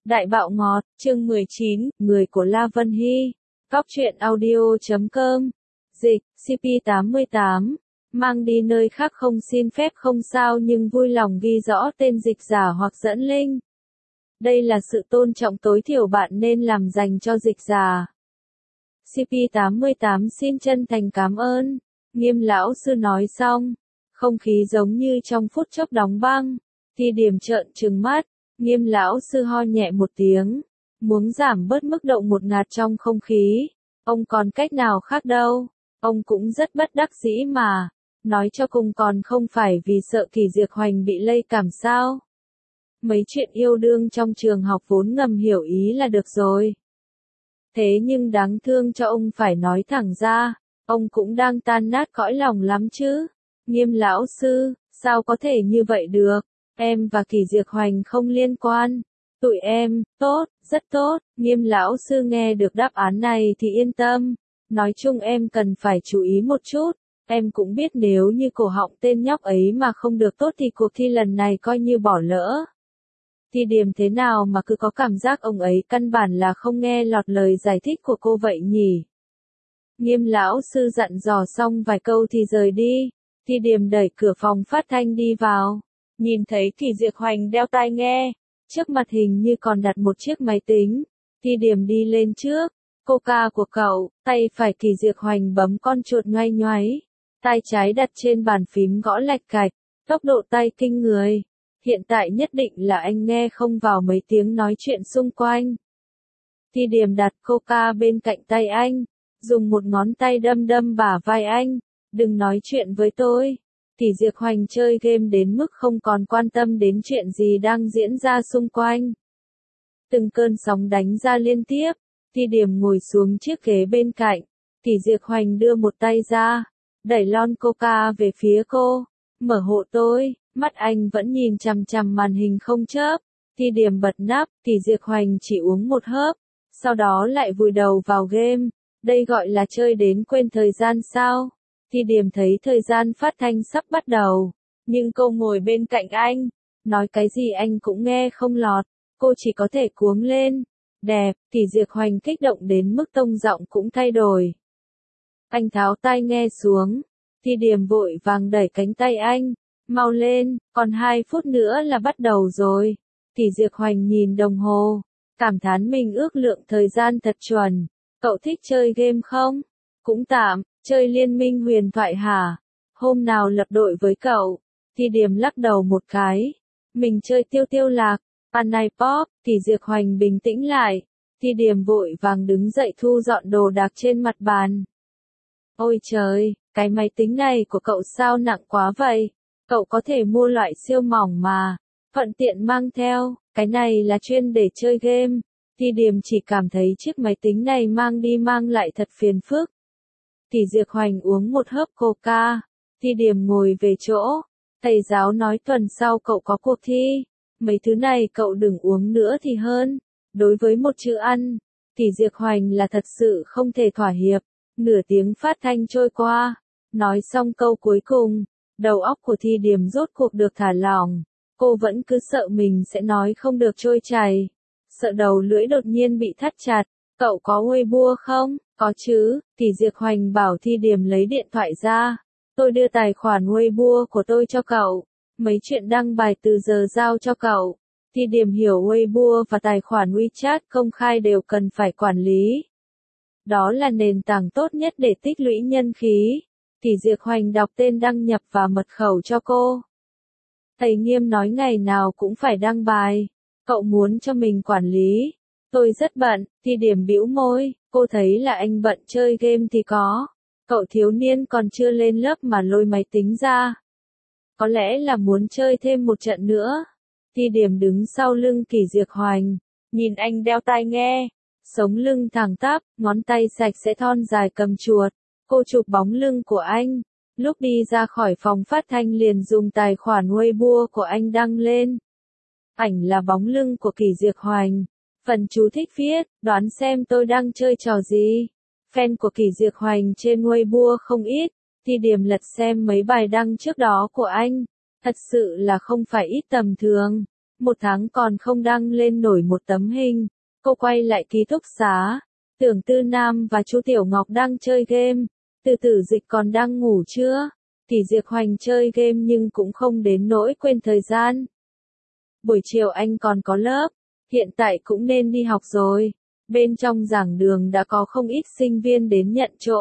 Đại bạo ngọt, chương 19, người của La Vân Hy. Góc truyện audio.com. Dịch, CP88. Mang đi nơi khác không xin phép không sao nhưng vui lòng ghi rõ tên dịch giả hoặc dẫn link. Đây là sự tôn trọng tối thiểu bạn nên làm dành cho dịch giả. CP88 xin chân thành cảm ơn. Nghiêm lão sư nói xong. Không khí giống như trong phút chốc đóng băng. Thi Điểm trợn trừng mắt. Nghiêm lão sư ho nhẹ một tiếng. Muốn giảm bớt mức độ ngột ngạt trong không khí. Ông còn cách nào khác đâu. Ông cũng rất bất đắc dĩ mà. Nói cho cùng còn không phải vì sợ Kỳ Diệp Hoành bị lây cảm sao. Mấy chuyện yêu đương trong trường học vốn ngầm hiểu ý là được rồi. Thế nhưng đáng thương cho ông phải nói thẳng ra. Ông cũng đang tan nát cõi lòng lắm chứ. Nghiêm lão sư, sao có thể như vậy được? Em và Kỳ Diệp Hoành không liên quan. Tụi em, tốt, rất tốt. Nghiêm lão sư nghe được đáp án này thì yên tâm. Nói chung em cần phải chú ý một chút. Em cũng biết nếu như cổ họng tên nhóc ấy mà không được tốt thì cuộc thi lần này coi như bỏ lỡ. Thi Điểm thế nào mà cứ có cảm giác ông ấy căn bản là không nghe lọt lời giải thích của cô vậy nhỉ? Nghiêm lão sư dặn dò xong vài câu thì rời đi. Thi Điểm đẩy cửa phòng phát thanh đi vào. Nhìn thấy Kỳ Diệp Hoành đeo tai nghe. Trước mặt hình như còn đặt một chiếc máy tính. Thi Điểm đi lên trước. Coca của cậu, tay phải Kỳ Diệp Hoành bấm con chuột nhoay nhoáy. Tay trái đặt trên bàn phím gõ lạch cạch. Tốc độ tay kinh người. Hiện tại nhất định là anh nghe không vào mấy tiếng nói chuyện xung quanh. Thi Điểm đặt Coca bên cạnh tay anh. Dùng một ngón tay đâm đâm bả vai anh. Đừng nói chuyện với tôi. Kỳ Diệp Hoành chơi game đến mức không còn quan tâm đến chuyện gì đang diễn ra xung quanh. Từng cơn sóng đánh ra liên tiếp. Thi Điểm ngồi xuống chiếc ghế bên cạnh. Kỳ Diệp Hoành đưa một tay ra. Đẩy lon Coca về phía cô. Mở hộ tôi. Mắt anh vẫn nhìn chằm chằm màn hình không chớp. Thi Điểm bật nắp. Kỳ Diệp Hoành chỉ uống một hớp. Sau đó lại vùi đầu vào game. Đây gọi là chơi đến quên thời gian sao? Thi Điểm thấy thời gian phát thanh sắp bắt đầu. Nhưng cô ngồi bên cạnh anh. Nói cái gì anh cũng nghe không lọt. Cô chỉ có thể cuống lên. Đẹp, Kỳ Diệp Hoành kích động đến mức tông giọng cũng thay đổi. Anh tháo tai nghe xuống. Thi Điểm vội vàng đẩy cánh tay anh. Mau lên, còn 2 phút nữa là bắt đầu rồi. Kỳ Diệp Hoành nhìn đồng hồ. Cảm thán mình ước lượng thời gian thật chuẩn. Cậu thích chơi game không? Cũng tạm. Chơi Liên minh huyền thoại hả? Hôm nào lập đội với cậu? Thi Điểm lắc đầu một cái. Mình chơi tiêu lạc. Panay Pop. Kỳ Diệp Hoành bình tĩnh lại. Thi Điểm vội vàng đứng dậy thu dọn đồ đạc trên mặt bàn. Ôi trời, cái máy tính này của cậu sao nặng quá vậy? Cậu có thể mua loại siêu mỏng mà. Thuận tiện mang theo. Cái này là chuyên để chơi game. Thi Điểm chỉ cảm thấy chiếc máy tính này mang đi mang lại thật phiền phức. Kỳ Diệp Hoành uống một hớp Coca. Thi Điểm ngồi về chỗ. Thầy giáo nói tuần sau cậu có cuộc thi. Mấy thứ này cậu đừng uống nữa thì hơn. Đối với một chữ ăn, Kỳ Diệp Hoành là thật sự không thể thỏa hiệp. Nửa tiếng phát thanh trôi qua. Nói xong câu cuối cùng. Đầu óc của Thi Điểm rốt cuộc được thả lỏng. Cô vẫn cứ sợ mình sẽ nói không được trôi chảy. Sợ đầu lưỡi đột nhiên bị thắt chặt. Cậu có Weibo không? Có chứ. Kỳ Diệp Hoành bảo Thi Điểm lấy điện thoại ra. Tôi đưa tài khoản Weibo của tôi cho cậu. Mấy chuyện đăng bài từ giờ giao cho cậu. Thi Điểm hiểu Weibo và tài khoản WeChat công khai đều cần phải quản lý. Đó là nền tảng tốt nhất để tích lũy nhân khí. Kỳ Diệp Hoành đọc tên đăng nhập và mật khẩu cho cô. Thầy Nghiêm nói ngày nào cũng phải đăng bài. Cậu muốn cho mình quản lý. Tôi rất bận. Thi Điểm bĩu môi. Cô thấy là anh bận chơi game thì có. Cậu thiếu niên còn chưa lên lớp mà lôi máy tính ra. Có lẽ là muốn chơi thêm một trận nữa. Thi Điểm đứng sau lưng Kỳ Diệp Hoành. Nhìn anh đeo tai nghe. Sống lưng thẳng tắp, ngón tay sạch sẽ thon dài cầm chuột. Cô chụp bóng lưng của anh. Lúc đi ra khỏi phòng phát thanh liền dùng tài khoản Weibo của anh đăng lên. Ảnh là bóng lưng của Kỳ Diệp Hoành. Phần chú thích viết, đoán xem tôi đang chơi trò gì. Fan của Kỳ Diệp Hoành trên Weibo không ít. Thi Điểm lật xem mấy bài đăng trước đó của anh. Thật sự là không phải ít tầm thường. 1 tháng còn không đăng lên nổi một tấm hình. Cô quay lại ký túc xá. Tưởng Tư Nam và Chu Tiểu Ngọc đang chơi game. Từ Tử Dịch còn đang ngủ chưa? Thì Diệp Hoành chơi game nhưng cũng không đến nỗi quên thời gian. Buổi chiều anh còn có lớp. Hiện tại cũng nên đi học rồi. Bên trong giảng đường đã có không ít sinh viên đến nhận chỗ.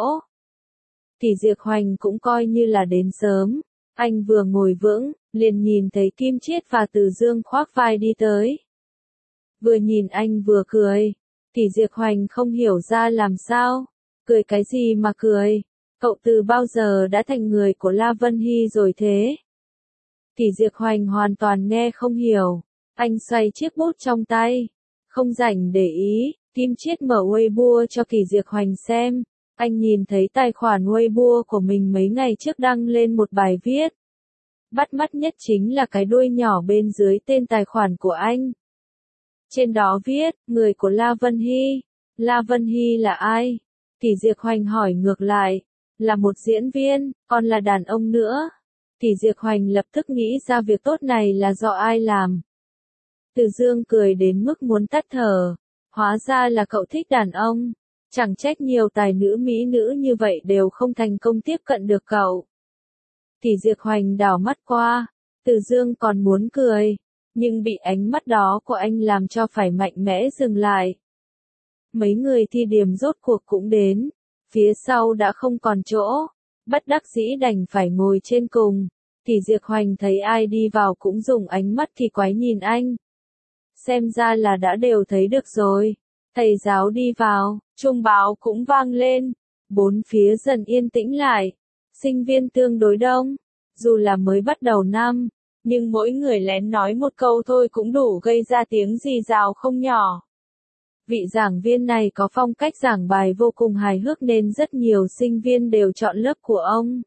Thì Diệp Hoành cũng coi như là đến sớm. Anh vừa ngồi vững, liền nhìn thấy Kim Chiết và Từ Dương khoác vai đi tới. Vừa nhìn anh vừa cười. Thì Diệp Hoành không hiểu ra làm sao. Cười cái gì mà cười? Cậu từ bao giờ đã thành người của La Vân Hy rồi thế? Thì Diệp Hoành hoàn toàn nghe không hiểu. Anh xoay chiếc bút trong tay. Không rảnh để ý, Kim Chiết mở Weibo cho Kỳ Diệp Hoành xem. Anh nhìn thấy tài khoản Weibo của mình mấy ngày trước đăng lên một bài viết. Bắt mắt nhất chính là cái đuôi nhỏ bên dưới tên tài khoản của anh. Trên đó viết, người của La Vân Hy. La Vân Hy là ai? Thì Diệp Hoành hỏi ngược lại. Là một diễn viên, còn là đàn ông nữa. Thì Diệp Hoành lập tức nghĩ ra việc tốt này là do ai làm. Từ Dương cười đến mức muốn tắt thở. Hóa ra là cậu thích đàn ông. Chẳng trách nhiều tài nữ mỹ nữ như vậy đều không thành công tiếp cận được cậu. Thì Diệp Hoành đảo mắt qua. Từ Dương còn muốn cười. Nhưng bị ánh mắt đó của anh làm cho phải mạnh mẽ dừng lại. Mấy người thi điểm rốt cuộc cũng đến. Phía sau đã không còn chỗ. Bất đắc dĩ đành phải ngồi trên cùng. Thì Diệp Hoành thấy ai đi vào cũng dùng ánh mắt kỳ quái nhìn anh. Xem ra là đã đều thấy được rồi. Thầy giáo đi vào, chuông báo cũng vang lên. Bốn phía dần yên tĩnh lại. Sinh viên tương đối đông. Dù là mới bắt đầu năm, nhưng mỗi người lén nói một câu thôi cũng đủ gây ra tiếng rì rào không nhỏ. Vị giảng viên này có phong cách giảng bài vô cùng hài hước nên rất nhiều sinh viên đều chọn lớp của ông.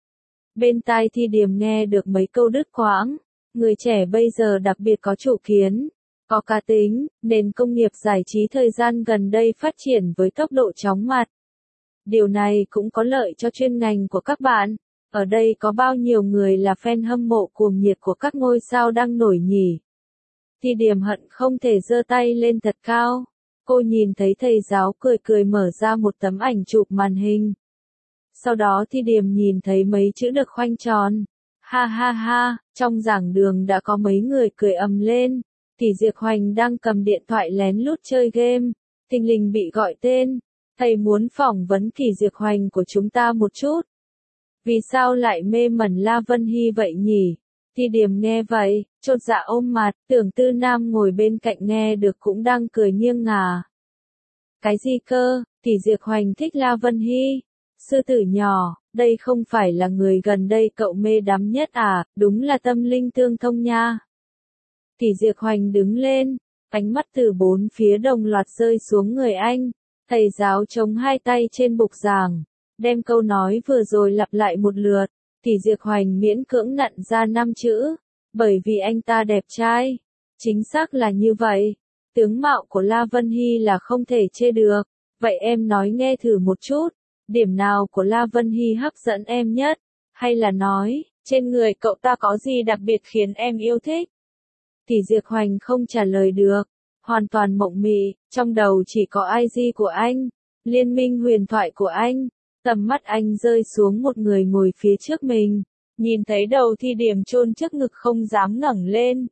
Bên tai Thi Điềm nghe được mấy câu đứt quãng. Người trẻ bây giờ đặc biệt có chủ kiến, có cá tính, nền công nghiệp giải trí thời gian gần đây phát triển với tốc độ chóng mặt. Điều này cũng có lợi cho chuyên ngành của các bạn. Ở đây có bao nhiêu người là fan hâm mộ cuồng nhiệt của các ngôi sao đang nổi nhỉ? Thi Điềm hận không thể giơ tay lên thật cao. Cô nhìn thấy thầy giáo cười cười mở ra một tấm ảnh chụp màn hình. Sau đó Thi Điềm nhìn thấy mấy chữ được khoanh tròn. Ha ha ha, trong giảng đường đã có mấy người cười ầm lên. Thì Diệp Hoành đang cầm điện thoại lén lút chơi game. Thình lình bị gọi tên. Thầy muốn phỏng vấn Kỳ Diệp Hoành của chúng ta một chút. Vì sao lại mê mẩn La Vân Hy vậy nhỉ? Thi Điềm nghe vậy, chột dạ ôm mặt, Tưởng Tư Nam ngồi bên cạnh nghe được cũng đang cười nghiêng ngả. Cái gì cơ? Thì Diệp Hoành thích La Vân Hy. Sư tử nhỏ, đây không phải là người gần đây cậu mê đắm nhất à, đúng là tâm linh tương thông nha. Thì Diệp Hoành đứng lên, ánh mắt từ bốn phía đồng loạt rơi xuống người anh. Thầy giáo chống hai tay trên bục giảng, đem câu nói vừa rồi lặp lại một lượt. Thì Diệp Hoành miễn cưỡng nặn ra 5 chữ, bởi vì anh ta đẹp trai. Chính xác là như vậy. Tướng mạo của La Vân Hy là không thể chê được. Vậy em nói nghe thử một chút. Điểm nào của La Vân Hy hấp dẫn em nhất? Hay là nói, trên người cậu ta có gì đặc biệt khiến em yêu thích? Thì Diệp Hoành không trả lời được. Hoàn toàn mộng mị, trong đầu chỉ có IG của anh. Liên minh huyền thoại của anh. Tầm mắt anh rơi xuống một người ngồi phía trước mình. Nhìn thấy đầu Thi Điềm chôn trước ngực không dám ngẩng lên.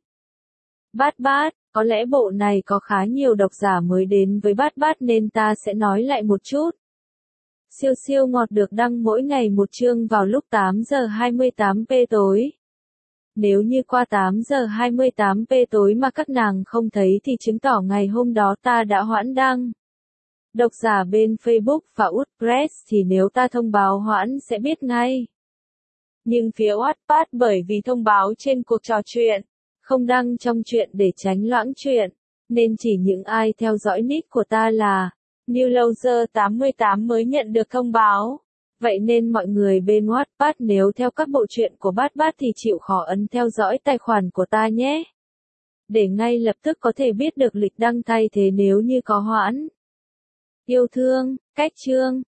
Bát bát, có lẽ bộ này có khá nhiều độc giả mới đến với bát bát nên ta sẽ nói lại một chút. Siêu siêu ngọt được đăng mỗi ngày một chương vào lúc 8 giờ 28 p tối. Nếu như qua 8 giờ 28 p tối mà các nàng không thấy thì chứng tỏ ngày hôm đó ta đã hoãn đăng. Độc giả bên Facebook và WordPress thì nếu ta thông báo hoãn sẽ biết ngay. Nhưng phía Wattpad bởi vì thông báo trên cuộc trò chuyện, không đăng trong chuyện để tránh loãng chuyện, nên chỉ những ai theo dõi nick của ta là Newloser88 mới nhận được thông báo. Vậy nên mọi người bên Wattpad nếu theo các bộ truyện của Bát Bát thì chịu khó ấn theo dõi tài khoản của ta nhé. Để ngay lập tức có thể biết được lịch đăng thay thế nếu như có hoãn. Yêu thương, cách chương.